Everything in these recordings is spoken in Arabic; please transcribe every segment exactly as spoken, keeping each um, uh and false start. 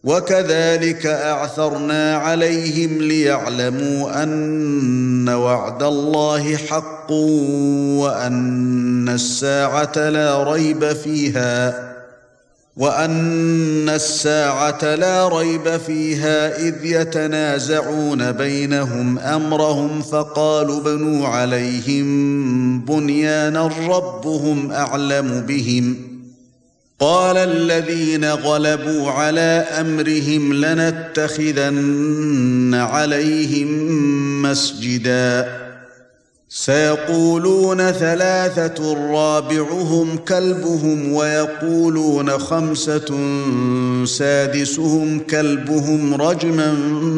وكذلك أعثرنا عليهم ليعلموا أن وعد الله حق وأن الساعة لا ريب فيها وأن الساعة لا ريب فيها إذ يتنازعون بينهم أمرهم فقالوا ابنوا عليهم بنيانا ربهم أعلم بهم قال الذين غلبوا على أمرهم لنتخذن عليهم مسجدا سيقولون ثلاثة رابعهم كلبهم ويقولون خمسة سادسهم كلبهم رجما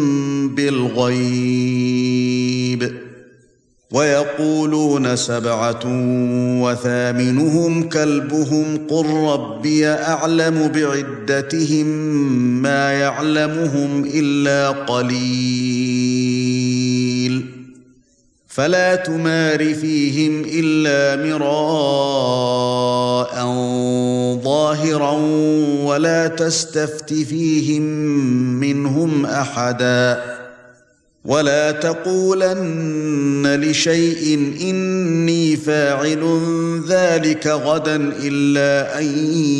بالغيب ويقولون سبعة وثامنهم كلبهم قل ربي أعلم بعدتهم ما يعلمهم إلا قليل فلا تمار فيهم إلا مراء ظاهرا ولا تستفت فيهم منهم أحدا ولا تقولن لشيء إني فاعل ذلك غدا إلا أن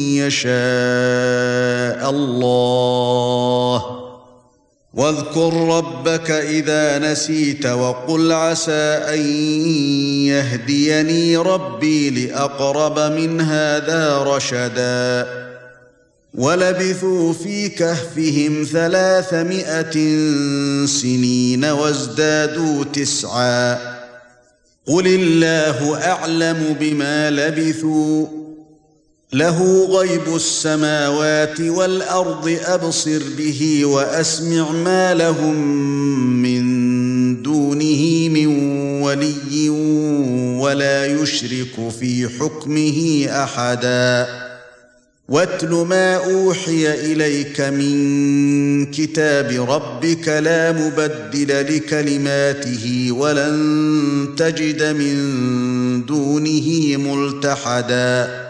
يشاء الله واذكر ربك إذا نسيت وقل عسى أن يهديني ربي لأقرب من هذا رشدا ولبثوا في كهفهم ثلاثمائة سنين وازدادوا تسعا قل الله أعلم بما لبثوا له غيب السماوات والأرض أبصر به وأسمع ما لهم من دونه من ولي ولا يشرك في حكمه أحدا واتل ما أوحي إليك من كتاب ربك لا مبدل لكلماته ولن تجد من دونه ملتحدا